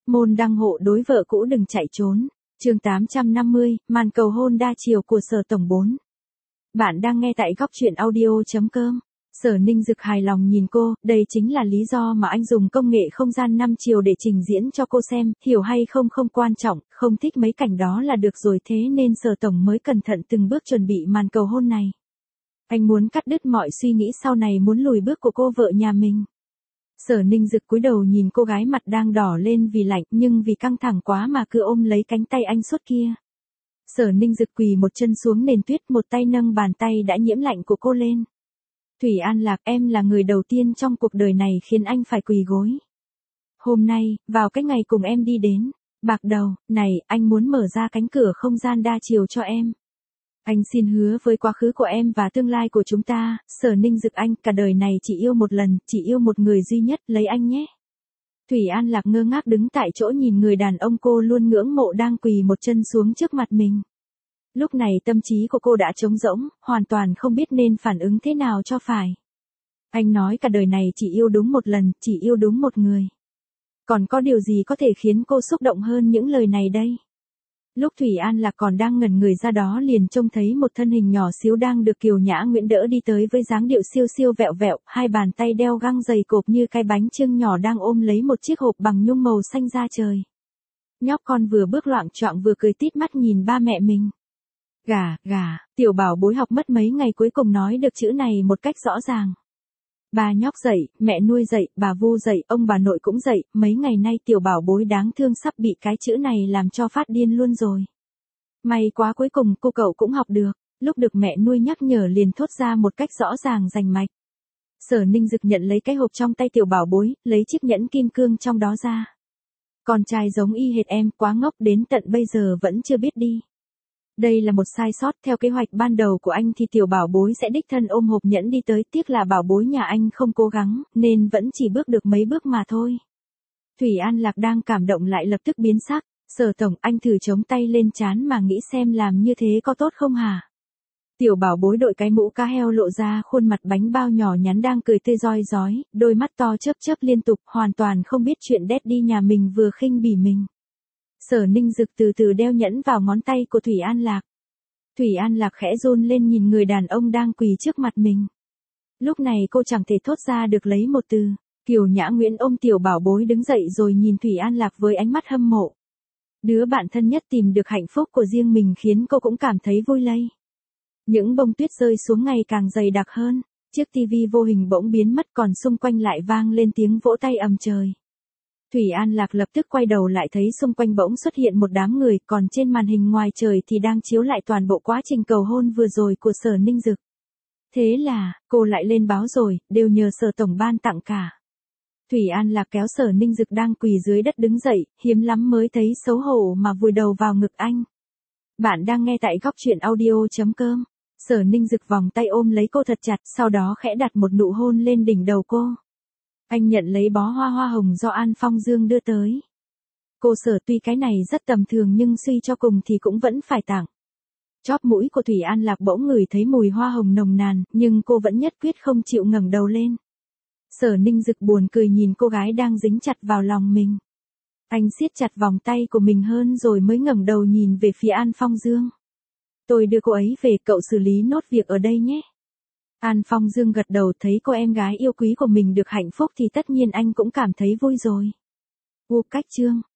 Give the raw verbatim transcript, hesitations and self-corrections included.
Môn đăng hộ đối vợ cũ đừng chạy trốn. Chương tám trăm năm mươi, màn cầu hôn đa chiều của Sở Tổng bốn. Bạn đang nghe tại góc truyện audio chấm com. Sở Ninh Dực hài lòng nhìn cô, đây chính là lý do mà anh dùng công nghệ không gian năm chiều để trình diễn cho cô xem, hiểu hay không không quan trọng, không thích mấy cảnh đó là được rồi, thế nên Sở Tổng mới cẩn thận từng bước chuẩn bị màn cầu hôn này. Anh muốn cắt đứt mọi suy nghĩ sau này muốn lùi bước của cô vợ nhà mình. Sở Ninh Dực cúi đầu nhìn cô gái mặt đang đỏ lên vì lạnh nhưng vì căng thẳng quá mà cứ ôm lấy cánh tay anh suốt kia. Sở Ninh Dực quỳ một chân xuống nền tuyết, một tay nâng bàn tay đã nhiễm lạnh của cô lên. Thủy An Lạc, em là người đầu tiên trong cuộc đời này khiến anh phải quỳ gối. Hôm nay, vào cái ngày cùng em đi đến, bạc đầu, này, anh muốn mở ra cánh cửa không gian đa chiều cho em. Anh xin hứa với quá khứ của em và tương lai của chúng ta, Sở Ninh Dực anh, cả đời này chỉ yêu một lần, chỉ yêu một người duy nhất, lấy anh nhé. Thủy An Lạc ngơ ngác đứng tại chỗ nhìn người đàn ông cô luôn ngưỡng mộ đang quỳ một chân xuống trước mặt mình. Lúc này tâm trí của cô đã trống rỗng, hoàn toàn không biết nên phản ứng thế nào cho phải. Anh nói cả đời này chỉ yêu đúng một lần, chỉ yêu đúng một người. Còn có điều gì có thể khiến cô xúc động hơn những lời này đây? Lúc Thủy An Lạc còn đang ngẩn người ra đó liền trông thấy một thân hình nhỏ xíu đang được Kiều Nhã Nguyễn đỡ đi tới với dáng điệu siêu siêu vẹo vẹo, hai bàn tay đeo găng dày cộp như cái bánh chưng nhỏ đang ôm lấy một chiếc hộp bằng nhung màu xanh da trời. Nhóc con vừa bước loạng choạng vừa cười tít mắt nhìn ba mẹ mình. Gà, gà, tiểu bảo bối học mất mấy ngày cuối cùng nói được chữ này một cách rõ ràng. Ba nhóc dậy, mẹ nuôi dậy, bà vu dậy, ông bà nội cũng dậy, mấy ngày nay tiểu bảo bối đáng thương sắp bị cái chữ này làm cho phát điên luôn rồi. May quá cuối cùng cô cậu cũng học được, lúc được mẹ nuôi nhắc nhở liền thốt ra một cách rõ ràng rành mạch. Sở Ninh Dực nhận lấy cái hộp trong tay tiểu bảo bối, lấy chiếc nhẫn kim cương trong đó ra. Con trai giống y hệt em, quá ngốc đến tận bây giờ vẫn chưa biết đi. Đây là một sai sót, theo kế hoạch ban đầu của anh thì tiểu bảo bối sẽ đích thân ôm hộp nhẫn đi tới, tiếc là bảo bối nhà anh không cố gắng, nên vẫn chỉ bước được mấy bước mà thôi. Thủy An Lạc đang cảm động lại lập tức biến sắc, Sở Tổng anh thử chống tay lên trán mà nghĩ xem làm như thế có tốt không hả? Tiểu bảo bối đội cái mũ cá heo lộ ra khuôn mặt bánh bao nhỏ nhắn đang cười tươi rói rói, đôi mắt to chớp chớp liên tục, hoàn toàn không biết chuyện Daddy nhà mình vừa khinh bỉ mình. Sở Ninh Dực từ từ đeo nhẫn vào ngón tay của Thủy An Lạc. Thủy An Lạc khẽ run lên nhìn người đàn ông đang quỳ trước mặt mình. Lúc này cô chẳng thể thốt ra được lấy một từ. Kiều Nhã Nguyễn ôm tiểu bảo bối đứng dậy rồi nhìn Thủy An Lạc với ánh mắt hâm mộ. Đứa bạn thân nhất tìm được hạnh phúc của riêng mình khiến cô cũng cảm thấy vui lây. Những bông tuyết rơi xuống ngày càng dày đặc hơn, chiếc tivi vô hình bỗng biến mất còn xung quanh lại vang lên tiếng vỗ tay ầm trời. Thủy An Lạc lập tức quay đầu lại thấy xung quanh bỗng xuất hiện một đám người, còn trên màn hình ngoài trời thì đang chiếu lại toàn bộ quá trình cầu hôn vừa rồi của Sở Ninh Dực. Thế là, cô lại lên báo rồi, đều nhờ Sở Tổng ban tặng cả. Thủy An Lạc kéo Sở Ninh Dực đang quỳ dưới đất đứng dậy, hiếm lắm mới thấy xấu hổ mà vùi đầu vào ngực anh. Bạn đang nghe tại góc truyện audio chấm com. Sở Ninh Dực vòng tay ôm lấy cô thật chặt, sau đó khẽ đặt một nụ hôn lên đỉnh đầu cô. Anh nhận lấy bó hoa hoa hồng do An Phong Dương đưa tới. Cô Sở tuy cái này rất tầm thường nhưng suy cho cùng thì cũng vẫn phải tặng. Chóp mũi của Thủy An Lạc bỗng ngửi thấy mùi hoa hồng nồng nàn, nhưng cô vẫn nhất quyết không chịu ngẩng đầu lên. Sở Ninh Dực buồn cười nhìn cô gái đang dính chặt vào lòng mình. Anh siết chặt vòng tay của mình hơn rồi mới ngẩng đầu nhìn về phía An Phong Dương. Tôi đưa cô ấy về, cậu xử lý nốt việc ở đây nhé. An Phong Dương gật đầu, thấy cô em gái yêu quý của mình được hạnh phúc thì tất nhiên anh cũng cảm thấy vui rồi. U cách chương,